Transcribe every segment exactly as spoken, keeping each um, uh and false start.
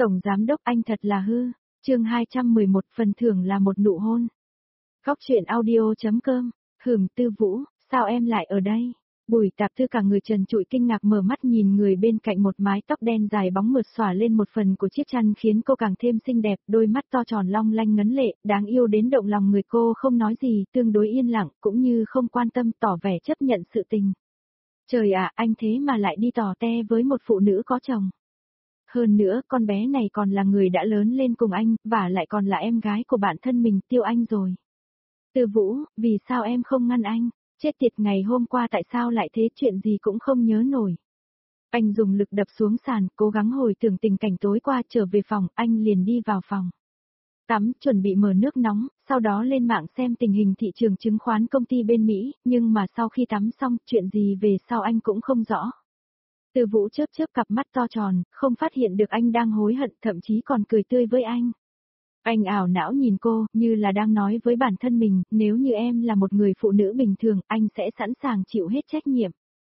Tổng giám đốc anh thật là hư. Chương hai trăm mười một, phần thưởng là một nụ hôn. Góc truyện audio chấm com. Hửm, Tư Vũ, sao em lại ở đây? Bùi Tạp Thư cả người trần trụi kinh ngạc mở mắt nhìn người bên cạnh, một mái tóc đen dài bóng mượt xõa lên một phần của chiếc chăn khiến cô càng thêm xinh đẹp, đôi mắt to tròn long lanh ngấn lệ, đáng yêu đến động lòng người. Cô không nói gì, tương đối yên lặng, cũng như không quan tâm, tỏ vẻ chấp nhận sự tình. Trời ạ, anh thế mà lại đi tò te với một phụ nữ có chồng. Hơn nữa, con bé này còn là người đã lớn lên cùng anh, và lại còn là em gái của bạn thân mình, Tiêu Anh rồi. Tư Vũ, vì sao em không ngăn anh? Chết tiệt, ngày hôm qua tại sao lại thế, chuyện gì cũng không nhớ nổi. Anh dùng lực đập xuống sàn, cố gắng hồi tưởng tình cảnh tối qua. Trở về phòng, anh liền đi vào phòng tắm, chuẩn bị mở nước nóng, sau đó lên mạng xem tình hình thị trường chứng khoán công ty bên Mỹ, nhưng mà sau khi tắm xong, chuyện gì về sau anh cũng không rõ. Tư Vũ chớp chớp cặp mắt to tròn, không phát hiện được anh đang hối hận, thậm chí còn cười tươi với anh. Anh ảo não nhìn cô, như là đang nói với bản thân mình, nếu như em là một người phụ nữ bình thường, anh sẽ sẵn sàng chịu hết trách nhiệm.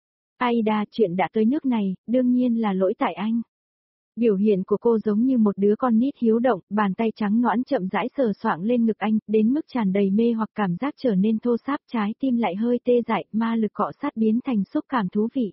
Ai đa, chuyện đã tới nước này, đương nhiên là lỗi tại anh. Biểu hiện của cô giống như một đứa con nít hiếu động, bàn tay trắng nõn chậm rãi sờ soạng lên ngực anh, đến mức tràn đầy mê hoặc, cảm giác trở nên thô ráp, trái tim lại hơi tê dại, ma lực cọ sát biến thành xúc cảm thú vị.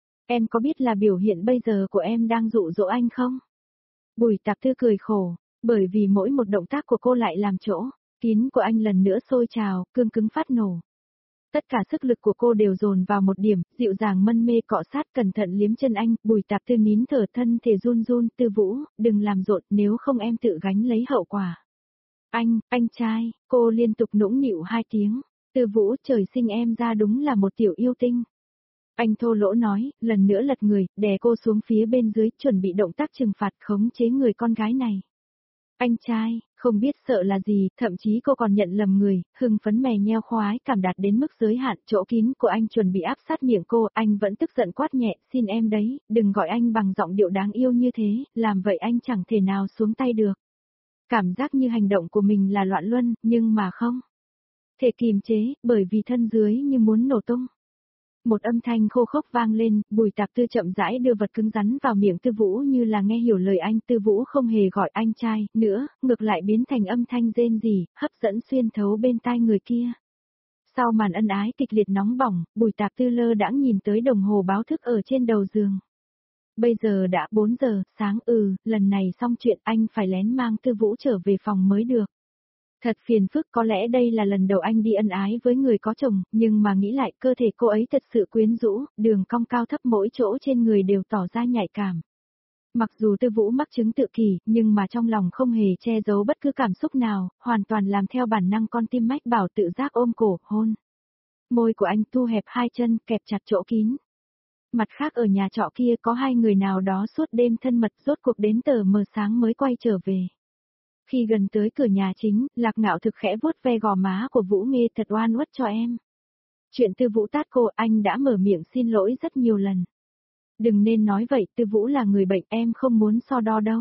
Em có biết là biểu hiện bây giờ của em đang dụ dỗ anh không? Bùi Tạp Thư cười khổ, bởi vì mỗi một động tác của cô lại làm chỗ kín của anh lần nữa sôi trào, cương cứng phát nổ. Tất cả sức lực của cô đều dồn vào một điểm, dịu dàng mân mê cọ sát, cẩn thận liếm chân anh. Bùi Tạp Thư nín thở, thân thể run run. Tư Vũ, đừng làm rộn, nếu không em tự gánh lấy hậu quả. Anh, anh trai, cô liên tục nũng nịu hai tiếng. Tư Vũ, trời sinh em ra đúng là một tiểu yêu tinh. Anh thô lỗ nói, lần nữa lật người, đè cô xuống phía bên dưới, chuẩn bị động tác trừng phạt, khống chế người con gái này. Anh trai, không biết sợ là gì, thậm chí cô còn nhận lầm người, hưng phấn mè nheo khoái cảm đạt đến mức giới hạn. Chỗ kín của anh chuẩn bị áp sát miệng cô, anh vẫn tức giận quát nhẹ, xin em đấy, đừng gọi anh bằng giọng điệu đáng yêu như thế, làm vậy anh chẳng thể nào xuống tay được. Cảm giác như hành động của mình là loạn luân, nhưng mà không thể kìm chế, bởi vì thân dưới như muốn nổ tung. Một âm thanh khô khốc vang lên, Bùi Tạp Thư chậm rãi đưa vật cứng rắn vào miệng Tư Vũ, như là nghe hiểu lời anh. Tư Vũ không hề gọi anh trai nữa, ngược lại biến thành âm thanh rên rỉ, hấp dẫn xuyên thấu bên tai người kia. Sau màn ân ái kịch liệt nóng bỏng, Bùi Tạp Thư lơ đãng nhìn tới đồng hồ báo thức ở trên đầu giường. Bây giờ đã bốn giờ sáng, ừ, lần này xong chuyện, anh phải lén mang Tư Vũ trở về phòng mới được. Thật phiền phức, có lẽ đây là lần đầu anh đi ân ái với người có chồng, nhưng mà nghĩ lại, cơ thể cô ấy thật sự quyến rũ, đường cong cao thấp mỗi chỗ trên người đều tỏ ra nhạy cảm. Mặc dù Tư Vũ mắc chứng tự kỷ, nhưng mà trong lòng không hề che giấu bất cứ cảm xúc nào, hoàn toàn làm theo bản năng con tim mách bảo, tự giác ôm cổ, hôn. Môi của anh thu hẹp hai chân, kẹp chặt chỗ kín. Mặt khác, ở nhà trọ kia có hai người nào đó suốt đêm thân mật, rốt cuộc đến tờ mờ sáng mới quay trở về. Khi gần tới cửa nhà chính, Lạc Ngạo Thực khẽ vuốt ve gò má của Vũ Nghê, thật oan uất cho em. Chuyện Tư Vũ tát cô, anh đã mở miệng xin lỗi rất nhiều lần. Đừng nên nói vậy, Tư Vũ là người bệnh, em không muốn so đo đâu.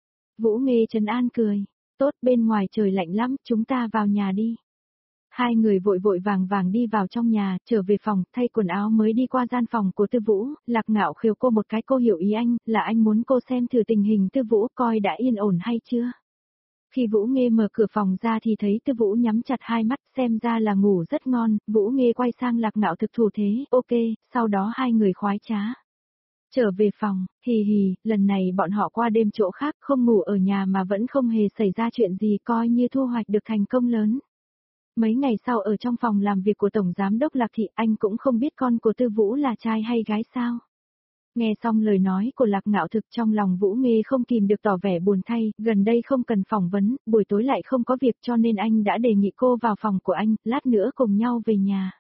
Vũ Nghê trấn an cười, tốt, bên ngoài trời lạnh lắm, chúng ta vào nhà đi. Hai người vội vội vàng vàng đi vào trong nhà, trở về phòng, thay quần áo mới đi qua gian phòng của Tư Vũ. Lạc Ngạo khều cô một cái, cô hiểu ý anh, là anh muốn cô xem thử tình hình Tư Vũ, coi đã yên ổn hay chưa. Khi Vũ Nghê mở cửa phòng ra thì thấy Tư Vũ nhắm chặt hai mắt, xem ra là ngủ rất ngon. Vũ Nghê quay sang Lạc Ngạo Thực thủ thế, ok, sau đó hai người khoái trá. Trở về phòng, hì hì, lần này bọn họ qua đêm chỗ khác, không ngủ ở nhà mà vẫn không hề xảy ra chuyện gì, coi như thu hoạch được thành công lớn. Mấy ngày sau ở trong phòng làm việc của Tổng Giám đốc Lạc Thị, anh cũng không biết con của Tư Vũ là trai hay gái sao. Nghe xong lời nói của Lạc Ngạo Thực, trong lòng Vũ Nghê không kìm được tỏ vẻ buồn thay, gần đây không cần phỏng vấn, buổi tối lại không có việc, cho nên anh đã đề nghị cô vào phòng của anh, lát nữa cùng nhau về nhà.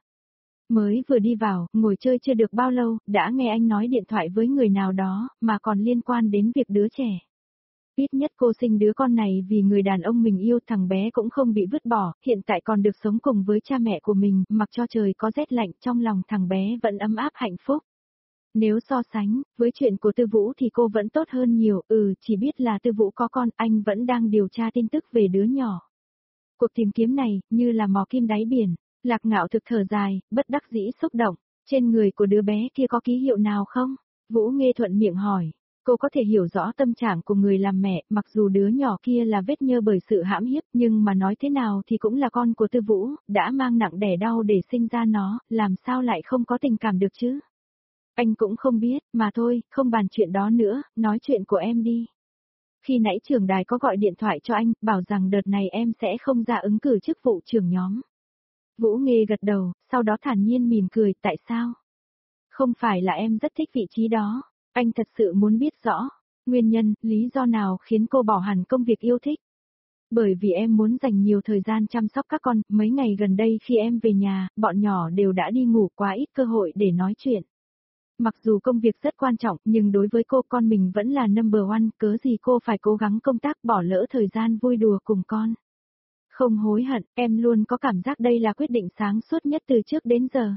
Mới vừa đi vào, ngồi chơi chưa được bao lâu, đã nghe anh nói điện thoại với người nào đó, mà còn liên quan đến việc đứa trẻ. Ít nhất cô sinh đứa con này vì người đàn ông mình yêu, thằng bé cũng không bị vứt bỏ, hiện tại còn được sống cùng với cha mẹ của mình, mặc cho trời có rét lạnh, trong lòng thằng bé vẫn ấm áp hạnh phúc. Nếu so sánh với chuyện của Tư Vũ thì cô vẫn tốt hơn nhiều, ừ, chỉ biết là Tư Vũ có con, anh vẫn đang điều tra tin tức về đứa nhỏ. Cuộc tìm kiếm này, như là mò kim đáy biển. Lạc Ngạo Thực thở dài, bất đắc dĩ xúc động, trên người của đứa bé kia có ký hiệu nào không? Vũ Nghê thuận miệng hỏi, Cô có thể hiểu rõ tâm trạng của người làm mẹ, mặc dù đứa nhỏ kia là vết nhơ bởi sự hãm hiếp, nhưng mà nói thế nào thì cũng là con của Tư Vũ, đã mang nặng đẻ đau để sinh ra nó, làm sao lại không có tình cảm được chứ? Anh cũng không biết, mà thôi, không bàn chuyện đó nữa, nói chuyện của em đi. Khi nãy trưởng đài có gọi điện thoại cho anh, bảo rằng đợt này em sẽ không ra ứng cử chức vụ trưởng nhóm. Vũ Nghê gật đầu, sau đó thản nhiên mỉm cười, tại sao? Không phải là em rất thích vị trí đó, anh thật sự muốn biết rõ, nguyên nhân, lý do nào khiến cô bỏ hẳn công việc yêu thích. Bởi vì em muốn dành nhiều thời gian chăm sóc các con, mấy ngày gần đây khi em về nhà, bọn nhỏ đều đã đi ngủ, quá ít cơ hội để nói chuyện. Mặc dù công việc rất quan trọng, nhưng đối với cô, con mình vẫn là number one, cớ gì cô phải cố gắng công tác bỏ lỡ thời gian vui đùa cùng con. Không hối hận, em luôn có cảm giác đây là quyết định sáng suốt nhất từ trước đến giờ.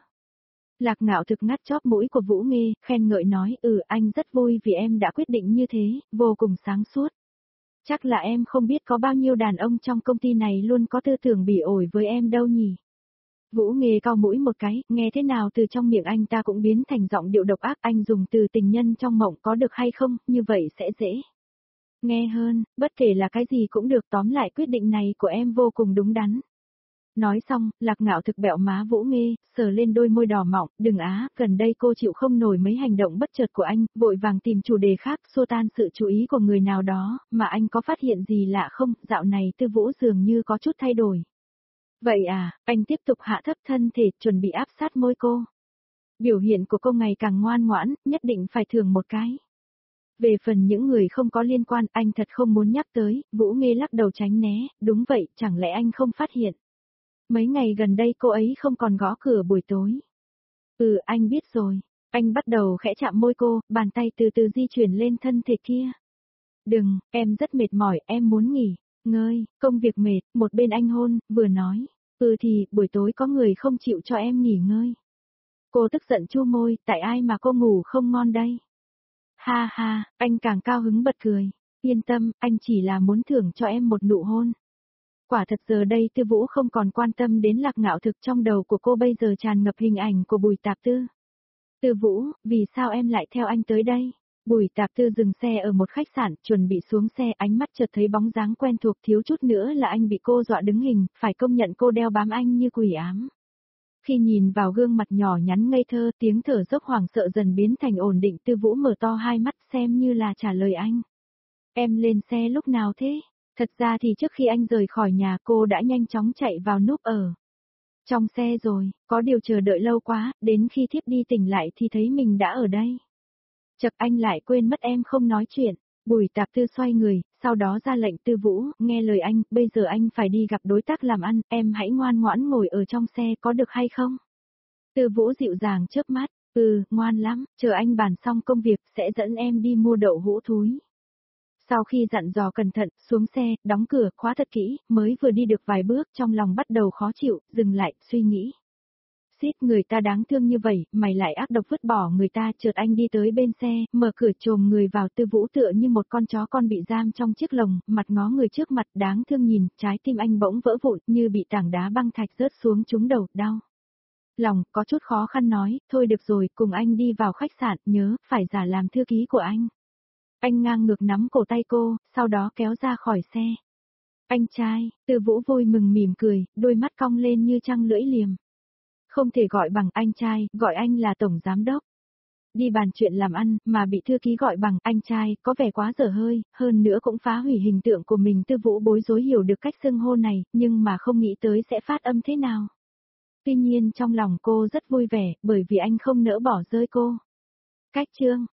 Lạc Ngạo Thực ngắt chóp mũi của Vũ Nghê, khen ngợi nói, ừ, anh rất vui vì em đã quyết định như thế, vô cùng sáng suốt. Chắc là em không biết có bao nhiêu đàn ông trong công ty này luôn có tư tưởng bỉ ổi với em đâu nhỉ. Vũ Nghê cau mũi một cái, nghe thế nào từ trong miệng anh ta cũng biến thành giọng điệu độc ác, anh dùng từ tình nhân trong mộng có được hay không, như vậy sẽ dễ nghe hơn, bất kể là cái gì cũng được, tóm lại quyết định này của em vô cùng đúng đắn. Nói xong, Lạc Ngạo Thực bẹo má Vũ Nghê, sờ lên đôi môi đỏ mọng, đừng á, gần đây cô chịu không nổi mấy hành động bất chợt của anh, vội vàng tìm chủ đề khác, xua tan sự chú ý của người nào đó, mà anh có phát hiện gì lạ không, dạo này Tư Vũ dường như có chút thay đổi. Vậy à, anh tiếp tục hạ thấp thân thể, chuẩn bị áp sát môi cô. Biểu hiện của cô ngày càng ngoan ngoãn, nhất định phải thưởng một cái. Về phần những người không có liên quan, anh thật không muốn nhắc tới, Vũ Nghê lắc đầu tránh né, đúng vậy, chẳng lẽ anh không phát hiện. Mấy ngày gần đây cô ấy không còn gõ cửa buổi tối. Ừ, anh biết rồi. Anh bắt đầu khẽ chạm môi cô, bàn tay từ từ di chuyển lên thân thể kia. Đừng, em rất mệt mỏi, em muốn nghỉ. Ngơi, công việc mệt, một bên anh hôn, vừa nói. Ừ thì, buổi tối có người không chịu cho em nghỉ ngơi. Cô tức giận chu môi, tại ai mà cô ngủ không ngon đây? Ha ha, anh càng cao hứng bật cười. Yên tâm, anh chỉ là muốn thưởng cho em một nụ hôn. Quả thật giờ đây Tư Vũ không còn quan tâm đến Lạc Ngạo Thực, trong đầu của cô bây giờ tràn ngập hình ảnh của Bùi Tạp Tư. Tư Vũ, vì sao em lại theo anh tới đây? Bùi Tạp Tư dừng xe ở một khách sạn, chuẩn bị xuống xe, ánh mắt chợt thấy bóng dáng quen thuộc, thiếu chút nữa là anh bị cô dọa đứng hình, phải công nhận cô đeo bám anh như quỷ ám. Khi nhìn vào gương mặt nhỏ nhắn ngây thơ, tiếng thở dốc hoảng sợ dần biến thành ổn định, Tư Vũ mở to hai mắt xem như là trả lời anh. Em lên xe lúc nào thế? Thật ra thì trước khi anh rời khỏi nhà cô đã nhanh chóng chạy vào núp ở trong xe rồi, có điều chờ đợi lâu quá, đến khi thiếp đi tỉnh lại thì thấy mình đã ở đây. Chật, anh lại quên mất em không nói chuyện. Bùi Tạp Tư xoay người, sau đó ra lệnh, Tư Vũ, nghe lời anh, bây giờ anh phải đi gặp đối tác làm ăn, em hãy ngoan ngoãn ngồi ở trong xe có được hay không? Tư Vũ dịu dàng chớp mắt, ừ, ngoan lắm, chờ anh bàn xong công việc sẽ dẫn em đi mua đậu hũ thúi. Sau khi dặn dò cẩn thận, xuống xe, đóng cửa, khóa thật kỹ, mới vừa đi được vài bước, trong lòng bắt đầu khó chịu, dừng lại, suy nghĩ. Xít, người ta đáng thương như vậy, mày lại ác độc vứt bỏ người ta, chợt anh đi tới bên xe, mở cửa chồm người vào, Tư Vũ tựa như một con chó con bị giam trong chiếc lồng, mặt ngó người trước mặt, đáng thương nhìn, trái tim anh bỗng vỡ vụn, như bị tảng đá băng thạch rớt xuống trúng đầu, đau. Lòng, có chút khó khăn nói, thôi được rồi, cùng anh đi vào khách sạn, nhớ, phải giả làm thư ký của anh. Anh ngang ngược nắm cổ tay cô, sau đó kéo ra khỏi xe. Anh trai, Tư Vũ vui mừng mỉm cười, đôi mắt cong lên như trăng lưỡi liềm. Không thể gọi bằng anh trai, gọi anh là tổng giám đốc. Đi bàn chuyện làm ăn, mà bị thư ký gọi bằng anh trai, có vẻ quá dở hơi, hơn nữa cũng phá hủy hình tượng của mình. Tư Vũ bối rối hiểu được cách xưng hô này, nhưng mà không nghĩ tới sẽ phát âm thế nào. Tuy nhiên trong lòng cô rất vui vẻ, bởi vì anh không nỡ bỏ rơi cô. Cách chương